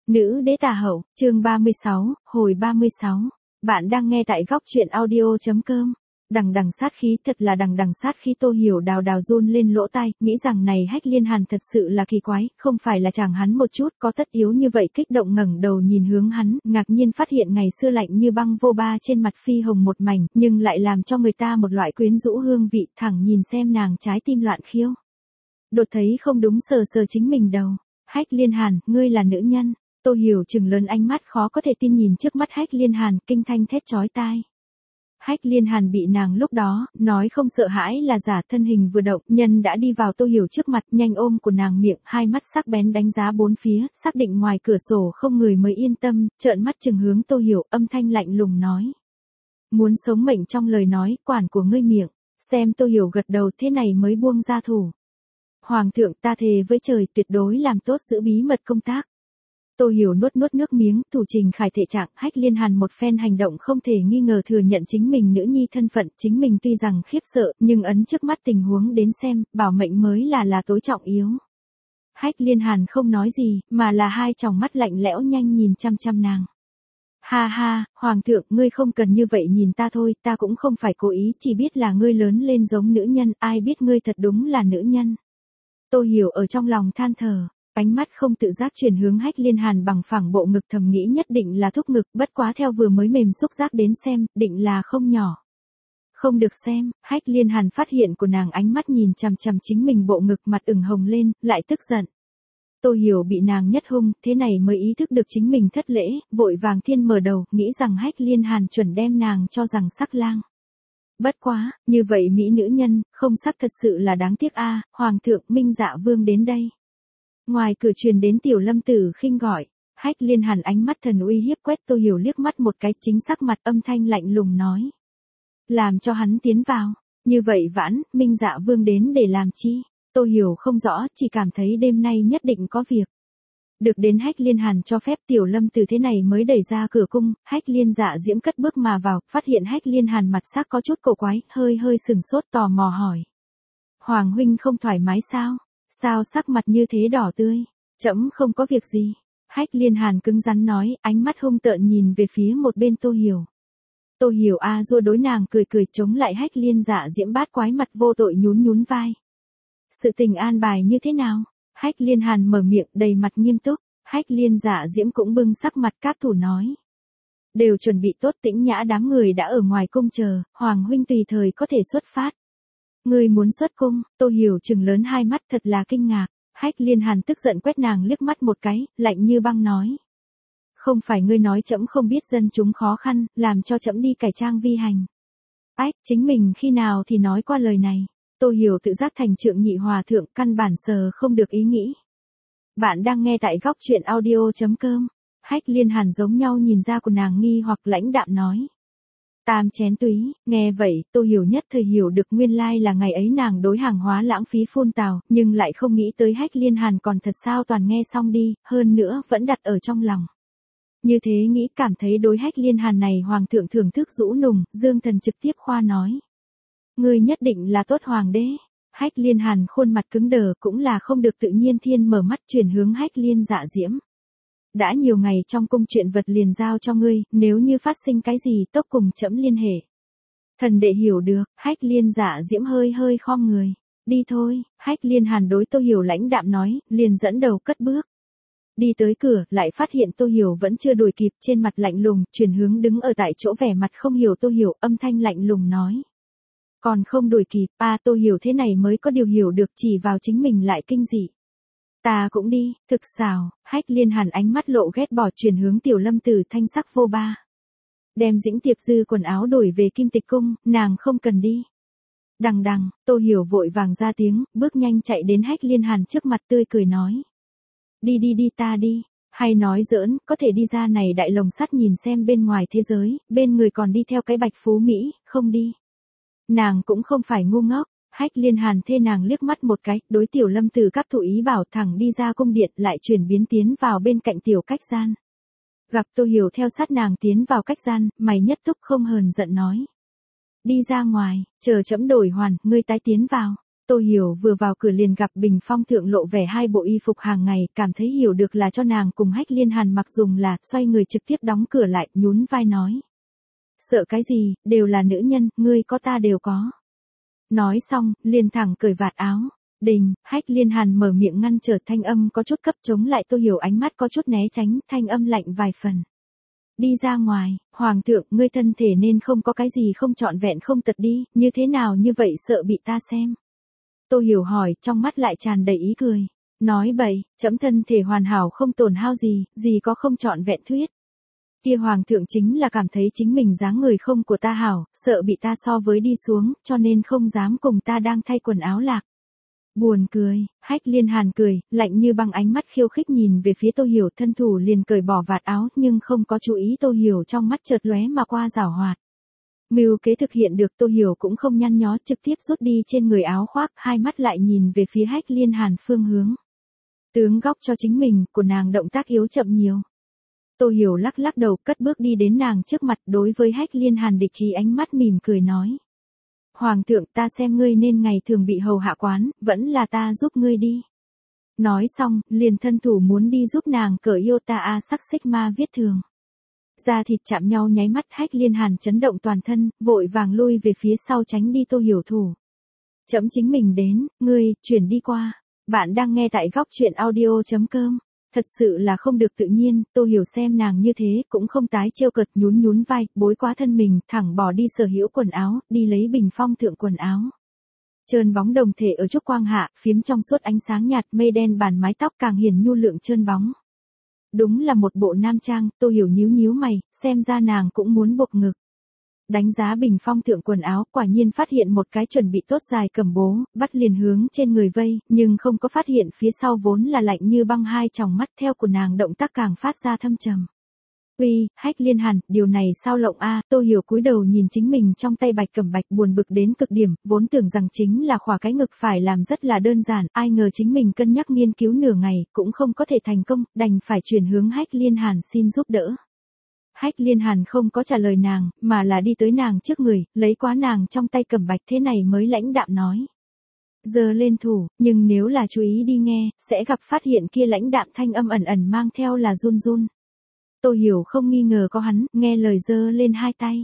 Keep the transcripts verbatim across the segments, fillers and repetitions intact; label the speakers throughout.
Speaker 1: Nữ đế tà hậu, chương ba mươi sáu, hồi ba mươi sáu. Bạn đang nghe tại góc truyện audio chấm com. Đằng đằng sát khí, thật là đằng đằng sát khí. Tô Hiểu đào đào run lên lỗ tai, nghĩ rằng này Hách Liên Hàn thật sự là kỳ quái, không phải là chàng hắn một chút có tất yếu như vậy. Kích động ngẩng đầu nhìn hướng hắn, ngạc nhiên phát hiện ngày xưa lạnh như băng vô ba trên mặt phi hồng một mảnh, nhưng lại làm cho người ta một loại quyến rũ hương vị, thẳng nhìn xem nàng trái tim loạn khiêu. Đột thấy không đúng, sờ sờ chính mình đầu. Hách Liên Hàn, ngươi là nữ nhân. Tô Hiểu trừng lớn ánh mắt khó có thể tin nhìn trước mắt Hách Liên Hàn, kinh thanh thét chói tai. Hách Liên Hàn bị nàng lúc đó, nói không sợ hãi là giả, thân hình vừa động, nhân đã đi vào Tô Hiểu trước mặt, nhanh ôm của nàng miệng, hai mắt sắc bén đánh giá bốn phía, xác định ngoài cửa sổ không người mới yên tâm, trợn mắt trừng hướng Tô Hiểu, âm thanh lạnh lùng nói. Muốn sống mệnh trong lời nói, quản của ngươi miệng, xem Tô Hiểu gật đầu thế này mới buông ra thủ. Hoàng thượng, ta thề với trời tuyệt đối làm tốt giữ bí mật công tác. Tô Hiểu nuốt nuốt nước miếng, thủ trình khải thể trạng. Hách Liên Hàn một phen hành động không thể nghi ngờ thừa nhận chính mình nữ nhi thân phận, chính mình tuy rằng khiếp sợ, nhưng ấn trước mắt tình huống đến xem, bảo mệnh mới là là tối trọng yếu. Hách Liên Hàn không nói gì, mà là hai tròng mắt lạnh lẽo nhanh nhìn chăm chăm nàng. Ha ha, Hoàng thượng, ngươi không cần như vậy nhìn ta thôi, ta cũng không phải cố ý, chỉ biết là ngươi lớn lên giống nữ nhân, ai biết ngươi thật đúng là nữ nhân. Tô Hiểu ở trong lòng than thở. Ánh mắt không tự giác chuyển hướng Hách Liên Hàn bằng phẳng bộ ngực, thầm nghĩ nhất định là thúc ngực, bất quá theo vừa mới mềm xúc giác đến xem, định là không nhỏ. Không được xem. Hách Liên Hàn phát hiện của nàng ánh mắt nhìn chằm chằm chính mình bộ ngực, mặt ửng hồng lên, lại tức giận. Tô Hiểu bị nàng nhất hung, thế này mới ý thức được chính mình thất lễ, vội vàng thiên mở đầu, nghĩ rằng Hách Liên Hàn chuẩn đem nàng cho rằng sắc lang. Bất quá, như vậy mỹ nữ nhân, không sắc thật sự là đáng tiếc a. Hoàng thượng, Minh Dạ Vương đến đây. Ngoài cửa truyền đến Tiểu Lâm Tử khinh gọi. Hách Liên Hàn ánh mắt thần uy hiếp quét Tô Hiểu liếc mắt một cái, chính sắc mặt âm thanh lạnh lùng nói. Làm cho hắn tiến vào. Như vậy vãn, Minh Dạ Vương đến để làm chi? Tô Hiểu không rõ, chỉ cảm thấy đêm nay nhất định có việc. Được đến Hách Liên Hàn cho phép, Tiểu Lâm Tử thế này mới đẩy ra cửa cung. Hách Liên Dạ Diễm cất bước mà vào, phát hiện Hách Liên Hàn mặt sắc có chút cổ quái, hơi hơi sừng sốt tò mò hỏi. Hoàng huynh không thoải mái sao? Sao sắc mặt như thế đỏ tươi? Trẫm không có việc gì. Hách Liên Hàn cứng rắn nói, ánh mắt hung tợn nhìn về phía một bên Tô Hiểu. Tô Hiểu a dua đối nàng cười cười, chống lại Hách Liên Dạ Diễm bát quái mặt vô tội nhún nhún vai. Sự tình an bài như thế nào? Hách Liên Hàn mở miệng đầy mặt nghiêm túc. Hách Liên Dạ Diễm cũng bưng sắc mặt các thủ nói. Đều chuẩn bị tốt, Tĩnh Nhã đám người đã ở ngoài cung chờ, Hoàng huynh tùy thời có thể xuất phát. Ngươi muốn xuất cung? Tô Hiểu trừng lớn hai mắt, thật là kinh ngạc. Hách Liên Hàn tức giận quét nàng liếc mắt một cái, lạnh như băng nói. Không phải ngươi nói trẫm không biết dân chúng khó khăn, làm cho trẫm đi cải trang vi hành. Ách, chính mình khi nào thì nói qua lời này. Tô Hiểu tự giác thành trượng nhị hòa thượng, căn bản sờ không được ý nghĩ. Bạn đang nghe tại góc truyện audio chấm com. Hách Liên Hàn giống nhau nhìn ra của nàng nghi hoặc lãnh đạm nói. Tam chén túy. Nghe vậy, Tô Hiểu nhất thời hiểu được nguyên lai là ngày ấy nàng đối hàng hóa lãng phí phun tào, nhưng lại không nghĩ tới Hách Liên Hàn còn thật sao toàn nghe xong đi, hơn nữa vẫn đặt ở trong lòng. Như thế nghĩ, cảm thấy đối Hách Liên Hàn này Hoàng thượng thưởng thức rũ nùng, Dương Thần trực tiếp khoa nói. Ngươi nhất định là tốt hoàng đế. Hách Liên Hàn khuôn mặt cứng đờ, cũng là không được tự nhiên thiên mở mắt chuyển hướng Hách Liên Dạ Diễm. Đã nhiều ngày trong cung chuyện vật liền giao cho ngươi, nếu như phát sinh cái gì tốc cùng trẫm liên hệ. Thần đệ hiểu được. Hách Liên Dạ Diễm hơi hơi khom người. Đi thôi. Hách Liên Hàn đối Tô Hiểu lãnh đạm nói, liền dẫn đầu cất bước. Đi tới cửa, lại phát hiện Tô Hiểu vẫn chưa đuổi kịp, trên mặt lạnh lùng, chuyển hướng đứng ở tại chỗ vẻ mặt không hiểu Tô Hiểu, âm thanh lạnh lùng nói. Còn không đuổi kịp, a Tô Hiểu thế này mới có điều hiểu được, chỉ vào chính mình lại kinh dị. Ta cũng đi. Thực xảo. Hách Liên Hàn ánh mắt lộ ghét bỏ chuyển hướng Tiểu Lâm Tử, thanh sắc vô ba. Đem Dĩnh Tiệp Dư quần áo đổi về Kim Tịch cung, nàng không cần đi. Đằng đằng, Tô Hiểu vội vàng ra tiếng, bước nhanh chạy đến Hách Liên Hàn trước mặt tươi cười nói. Đi đi đi, ta đi. Hay nói giỡn, có thể đi ra này đại lồng sắt nhìn xem bên ngoài thế giới, bên người còn đi theo cái bạch phú Mỹ, không đi. Nàng cũng không phải ngu ngốc. Hách Liên Hàn thê nàng liếc mắt một cái, đối Tiểu Lâm Tử các thủ ý bảo thẳng đi ra cung điện, lại chuyển biến tiến vào bên cạnh tiểu cách gian. Gặp Tô Hiểu theo sát nàng tiến vào cách gian, mày nhất túc không hờn giận nói. Đi ra ngoài, chờ trẫm đổi hoàn, ngươi tái tiến vào. Tô Hiểu vừa vào cửa liền gặp Bình Phong thượng lộ vẻ hai bộ y phục hàng ngày, cảm thấy hiểu được là cho nàng cùng Hách Liên Hàn mặc dùng là, xoay người trực tiếp đóng cửa lại, nhún vai nói. Sợ cái gì, đều là nữ nhân, ngươi có ta đều có. Nói xong, liền thẳng cởi vạt áo. Đình, Hách Liên Hàn mở miệng ngăn trở, thanh âm có chút cấp chống lại. Tô Hiểu ánh mắt có chút né tránh, thanh âm lạnh vài phần. Đi ra ngoài, Hoàng thượng, ngươi thân thể nên không có cái gì không trọn vẹn không tật đi, như thế nào như vậy sợ bị ta xem. Tô Hiểu hỏi, trong mắt lại tràn đầy ý cười. Nói bậy, chấm thân thể hoàn hảo không tổn hao gì, gì có không trọn vẹn thuyết. Kia Hoàng thượng chính là cảm thấy chính mình dáng người không của ta hảo, sợ bị ta so với đi xuống, cho nên không dám cùng ta đang thay quần áo lạc. Buồn cười, Hách Liên Hàn cười, lạnh như băng ánh mắt khiêu khích nhìn về phía Tô Hiểu, thân thủ liền cởi bỏ vạt áo nhưng không có chú ý Tô Hiểu, trong mắt chợt lóe mà qua giảo hoạt. Mưu kế thực hiện được, Tô Hiểu cũng không nhăn nhó, trực tiếp rút đi trên người áo khoác, hai mắt lại nhìn về phía Hách Liên Hàn phương hướng. Tướng góc cho chính mình, của nàng động tác yếu chậm nhiều. Tô Hiểu lắc lắc đầu, cất bước đi đến nàng trước mặt, đối với Hách Liên Hàn địch ý ánh mắt mỉm cười nói. Hoàng thượng, ta xem ngươi nên ngày thường bị hầu hạ quán, vẫn là ta giúp ngươi đi. Nói xong, liền thân thủ muốn đi giúp nàng cởi Iota A sắc Sigma viết thường. Da thịt chạm nhau nháy mắt, Hách Liên Hàn chấn động toàn thân, vội vàng lui về phía sau tránh đi Tô Hiểu thủ. Chấm chính mình đến, ngươi, chuyển đi qua. Bạn đang nghe tại góc truyện audio chấm com. Thật sự là không được tự nhiên, Tô Hiểu xem nàng như thế, cũng không tái trêu cợt, nhún nhún vai, bối quá thân mình, thẳng bỏ đi sở hữu quần áo, đi lấy Bình Phong thượng quần áo. Trơn bóng đồng thể ở trúc quang hạ, phiếm trong suốt ánh sáng nhạt, mây đen bàn mái tóc càng hiển nhu lượng trơn bóng. Đúng là một bộ nam trang, Tô Hiểu nhíu nhíu mày, xem ra nàng cũng muốn buộc ngực. Đánh giá Bình Phong thượng quần áo, quả nhiên phát hiện một cái chuẩn bị tốt dài cầm bố, bắt liền hướng trên người vây, nhưng không có phát hiện phía sau vốn là lạnh như băng hai tròng mắt, theo của nàng động tác càng phát ra thâm trầm. Uy, Hách Liên Hàn, điều này sao lộng a? Tô Hiểu cúi đầu nhìn chính mình trong tay bạch cẩm bạch, buồn bực đến cực điểm, vốn tưởng rằng chính là khỏa cái ngực phải làm rất là đơn giản, ai ngờ chính mình cân nhắc nghiên cứu nửa ngày, cũng không có thể thành công, đành phải chuyển hướng Hách Liên Hàn xin giúp đỡ. Hách Liên Hàn không có trả lời nàng, mà là đi tới nàng trước người, lấy quá nàng trong tay cẩm bạch, thế này mới lãnh đạm nói. Giờ lên thủ, nhưng nếu là chú ý đi nghe, sẽ gặp phát hiện kia lãnh đạm thanh âm ẩn ẩn mang theo là run run. Tô Hiểu không nghi ngờ có hắn, nghe lời giơ lên hai tay.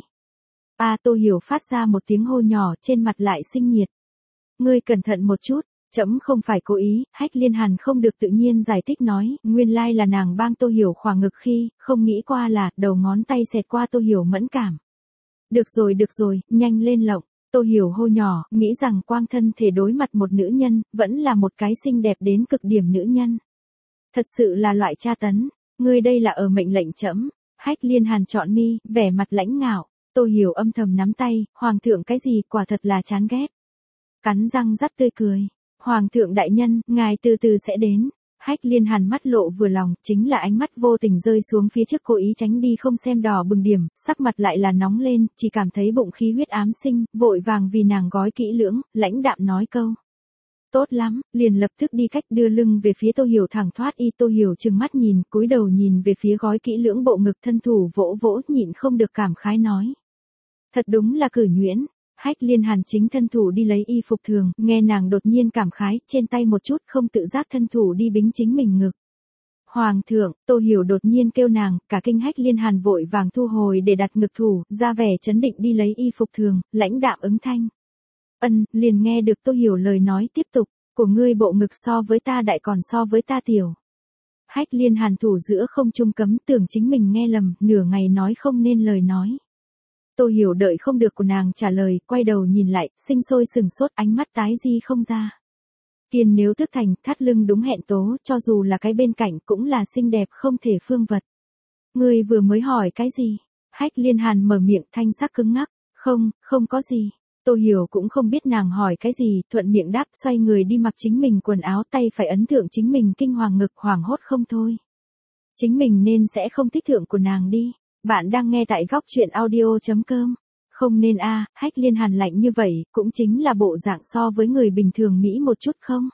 Speaker 1: A à, Tô Hiểu phát ra một tiếng hô nhỏ, trên mặt lại sinh nhiệt. Ngươi cẩn thận một chút. Chấm không phải cố ý, Hách Liên Hàn không được tự nhiên giải thích nói, nguyên lai là nàng bang Tô Hiểu khỏa ngực khi, không nghĩ qua là, đầu ngón tay xẹt qua Tô Hiểu mẫn cảm. Được rồi được rồi, nhanh lên lộng, Tô Hiểu hô nhỏ, nghĩ rằng quang thân thể đối mặt một nữ nhân, vẫn là một cái xinh đẹp đến cực điểm nữ nhân. Thật sự là loại tra tấn, ngươi đây là ở mệnh lệnh chấm. Hách Liên Hàn chọn mi, vẻ mặt lãnh ngạo, Tô Hiểu âm thầm nắm tay, Hoàng thượng cái gì, quả thật là chán ghét. Cắn răng rắt tươi cười. Hoàng thượng đại nhân, ngài từ từ sẽ đến. Hách Liên Hàn mắt lộ vừa lòng, chính là ánh mắt vô tình rơi xuống phía trước, cố ý tránh đi không xem đỏ bừng điểm, sắc mặt lại là nóng lên, chỉ cảm thấy bụng khí huyết ám sinh, vội vàng vì nàng gói kỹ lưỡng, lãnh đạm nói câu. Tốt lắm, liền lập tức đi cách đưa lưng về phía Tô Hiểu thẳng thoát y. Tô Hiểu trừng mắt nhìn, cúi đầu nhìn về phía gói kỹ lưỡng bộ ngực, thân thủ vỗ vỗ, nhịn không được cảm khái nói. Thật đúng là cử nhuyễn. Hách Liên Hàn chính thân thủ đi lấy y phục thường, nghe nàng đột nhiên cảm khái, trên tay một chút không tự giác thân thủ đi bính chính mình ngực. Hoàng thượng, Tô Hiểu đột nhiên kêu nàng, cả kinh Hách Liên Hàn vội vàng thu hồi để đặt ngực thủ, ra vẻ chấn định đi lấy y phục thường, lãnh đạm ứng thanh. Ân, liền nghe được Tô Hiểu lời nói tiếp tục, của ngươi bộ ngực so với ta đại còn so với ta tiểu. Hách Liên Hàn thủ giữa không trung cấm, tưởng chính mình nghe lầm, nửa ngày nói không nên lời nói. Tô Hiểu đợi không được của nàng trả lời, quay đầu nhìn lại, sinh sôi sừng sốt, ánh mắt tái di không ra. Kiên nếu thức thành, thắt lưng đúng hẹn tố, cho dù là cái bên cạnh cũng là xinh đẹp không thể phương vật. Ngươi vừa mới hỏi cái gì? Hách Liên Hàn mở miệng, thanh sắc cứng ngắc. Không, không có gì. Tô Hiểu cũng không biết nàng hỏi cái gì, thuận miệng đáp, xoay người đi mặc chính mình quần áo, tay phải ấn thượng chính mình kinh hoàng ngực, hoảng hốt không thôi. Chính mình nên sẽ không thích thượng của nàng đi. Bạn đang nghe tại góc truyện audio chấm com. Không nên a, à, Hách Liên Hàn lạnh như vậy, cũng chính là bộ dạng so với người bình thường Mỹ một chút không?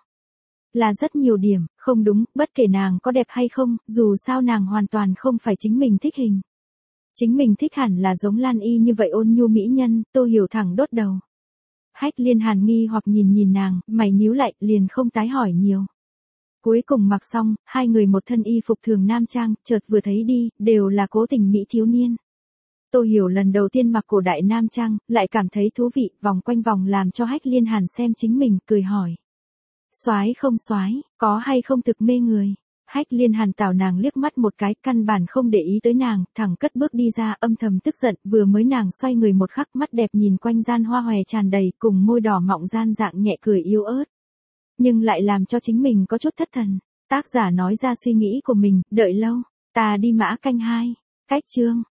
Speaker 1: Là rất nhiều điểm, không đúng, bất kể nàng có đẹp hay không, dù sao nàng hoàn toàn không phải chính mình thích hình. Chính mình thích hẳn là giống Lan Y như vậy ôn nhu mỹ nhân, Tô Hiểu thẳng đốt đầu. Hách Liên Hàn nghi hoặc nhìn nhìn nàng, mày nhíu lại, liền không tái hỏi nhiều. Cuối cùng mặc xong, hai người một thân y phục thường nam trang, chợt vừa thấy đi, đều là cố tình mỹ thiếu niên. Tô Hiểu lần đầu tiên mặc cổ đại nam trang, lại cảm thấy thú vị, vòng quanh vòng làm cho Hách Liên Hàn xem chính mình, cười hỏi. Soái không soái, có hay không thực mê người? Hách Liên Hàn tảo nàng liếc mắt một cái, căn bản không để ý tới nàng, thẳng cất bước đi ra, âm thầm tức giận, vừa mới nàng xoay người một khắc, mắt đẹp nhìn quanh gian hoa hòe tràn đầy, cùng môi đỏ mọng gian dạng nhẹ cười yếu ớt. Nhưng lại làm cho chính mình có chút thất thần. Tác giả nói ra suy nghĩ của mình, đợi lâu, ta đi mã canh hai. Cách chương